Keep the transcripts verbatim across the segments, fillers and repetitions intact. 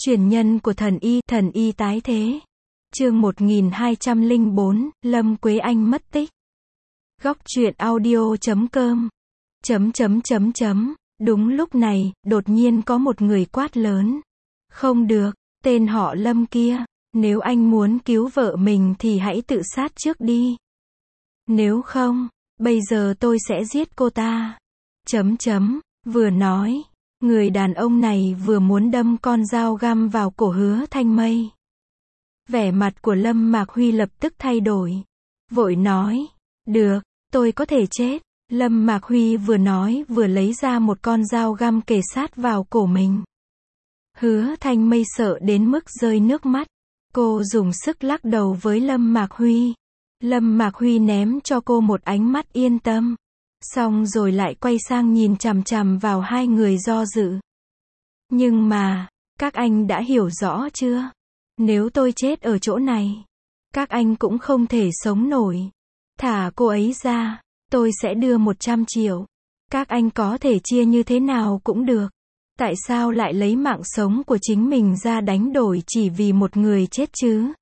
Truyền nhân của thần y, thần y tái thế. Chương một nghìn hai trăm lẻ bốn, Lâm Quế Anh mất tích. Góc truyện audio chấm com. Chấm chấm chấm chấm. Đúng lúc này, đột nhiên có một người quát lớn. Không được, tên họ Lâm kia, nếu anh muốn cứu vợ mình thì hãy tự sát trước đi. Nếu không, bây giờ tôi sẽ giết cô ta. Chấm chấm, vừa nói, người đàn ông này vừa muốn đâm con dao găm vào cổ Hứa Thanh Mây. Vẻ mặt của Lâm Mạc Huy lập tức thay đổi. Vội nói, được, tôi có thể chết. Lâm Mạc Huy vừa nói vừa lấy ra một con dao găm kề sát vào cổ mình. Hứa Thanh Mây sợ đến mức rơi nước mắt. Cô dùng sức lắc đầu với Lâm Mạc Huy. Lâm Mạc Huy ném cho cô một ánh mắt yên tâm. Xong rồi lại quay sang nhìn chằm chằm vào hai người do dự. Nhưng mà, các anh đã hiểu rõ chưa? Nếu tôi chết ở chỗ này, các anh cũng không thể sống nổi. Thả cô ấy ra, tôi sẽ đưa một trăm triệu. Các anh có thể chia như thế nào cũng được. Tại sao lại lấy mạng sống của chính mình ra đánh đổi chỉ vì một người chết chứ?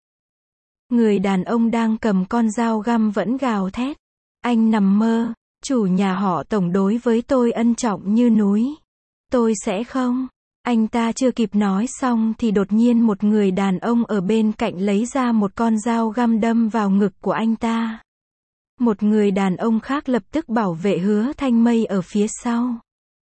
Người đàn ông đang cầm con dao găm vẫn gào thét. Anh nằm mơ, chủ nhà họ Tổng đối với tôi ân trọng như núi. Tôi sẽ không. Anh ta chưa kịp nói xong thì đột nhiên một người đàn ông ở bên cạnh lấy ra một con dao găm đâm vào ngực của anh ta. Một người đàn ông khác lập tức bảo vệ Hứa Thanh Mây ở phía sau.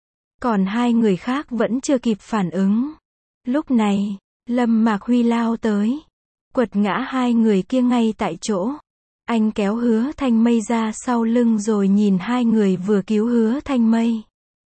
Còn hai người khác vẫn chưa kịp phản ứng. Lúc này, Lâm Mạc Huy lao tới, quật ngã hai người kia ngay tại chỗ. Anh kéo Hứa Thanh Mây ra sau lưng rồi nhìn hai người vừa cứu Hứa Thanh Mây.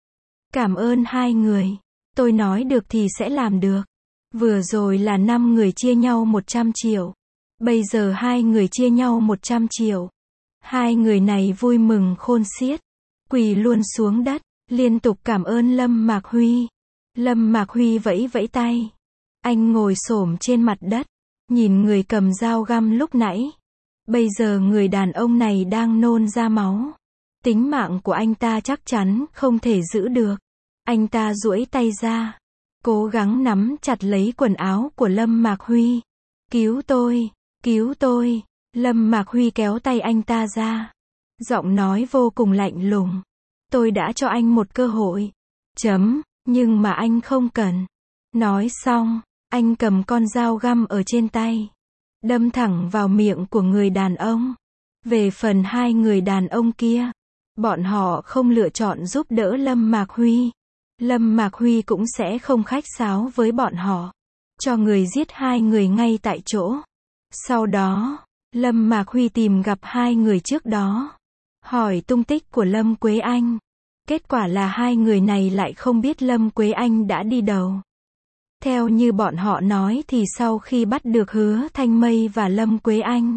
Cảm ơn hai người. Tôi nói được thì sẽ làm được. Vừa rồi là năm người chia nhau một trăm triệu. Bây giờ hai người chia nhau một trăm triệu. Hai người này vui mừng khôn xiết. Quỳ luôn xuống đất, liên tục cảm ơn Lâm Mạc Huy. Lâm Mạc Huy vẫy vẫy tay. Anh ngồi xổm trên mặt đất, nhìn người cầm dao găm lúc nãy. Bây giờ người đàn ông này đang nôn ra máu. Tính mạng của anh ta chắc chắn không thể giữ được. Anh ta duỗi tay ra, cố gắng nắm chặt lấy quần áo của Lâm Mạc Huy. Cứu tôi, cứu tôi. Lâm Mạc Huy kéo tay anh ta ra. Giọng nói vô cùng lạnh lùng. Tôi đã cho anh một cơ hội. Chấm, nhưng mà anh không cần. Nói xong, anh cầm con dao găm ở trên tay. Đâm thẳng vào miệng của người đàn ông. Về phần hai người đàn ông kia, bọn họ không lựa chọn giúp đỡ Lâm Mạc Huy. Lâm Mạc Huy cũng sẽ không khách sáo với bọn họ. Cho người giết hai người ngay tại chỗ. Sau đó, Lâm Mạc Huy tìm gặp hai người trước đó. Hỏi tung tích của Lâm Quế Anh. Kết quả là hai người này lại không biết Lâm Quế Anh đã đi đâu. Theo như bọn họ nói thì sau khi bắt được Hứa Thanh Mây và Lâm Quế Anh,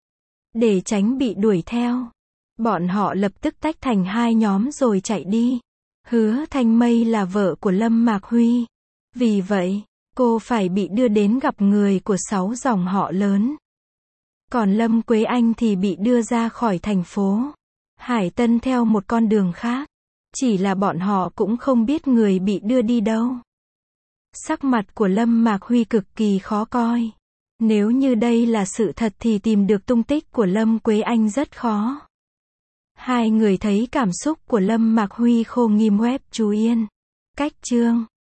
để tránh bị đuổi theo, bọn họ lập tức tách thành hai nhóm rồi chạy đi. Hứa Thanh Mây là vợ của Lâm Mạc Huy. Vì vậy, cô phải bị đưa đến gặp người của sáu dòng họ lớn. Còn Lâm Quế Anh thì bị đưa ra khỏi thành phố Hải Tân theo một con đường khác. Chỉ là bọn họ cũng không biết người bị đưa đi đâu. Sắc mặt của Lâm Mạc Huy cực kỳ khó coi. Nếu như đây là sự thật thì tìm được tung tích của Lâm Quế Anh rất khó. Hai người thấy cảm xúc của Lâm Mạc Huy khô nghiêm web chú yên. Cách chương